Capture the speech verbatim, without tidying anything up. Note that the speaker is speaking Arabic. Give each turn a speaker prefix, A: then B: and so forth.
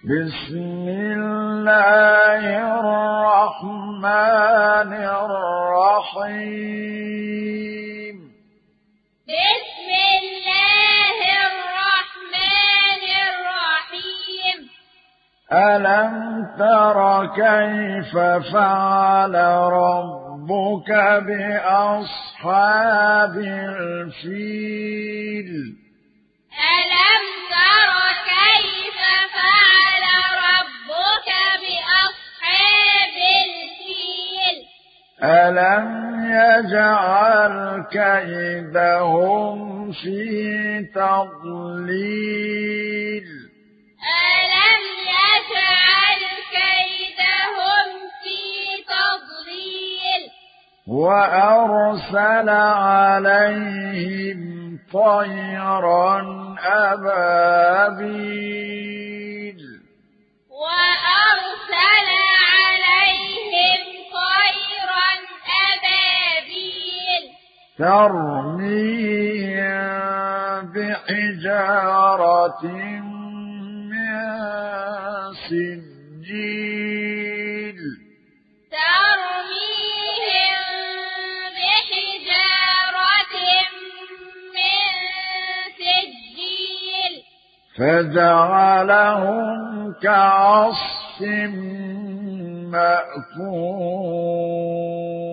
A: بسم الله الرحمن الرحيم
B: بسم الله الرحمن الرحيم
A: ألم تر كيف فعل ربك بأصحاب الفيل
B: ألم تر كيف فعل ربك بأصحاب الفيل
A: ألم يجعل كيدهم في تضليل
B: ألم يجعل كيدهم في تضليل
A: وأرسل عليهم طيرا أبابيل
B: وأرسل عليهم طيرا أبابيل
A: ترميهم بحجارة من سجيل
B: ترميهم بحجارة من سجيل
A: فجعلهم كعصف مأكول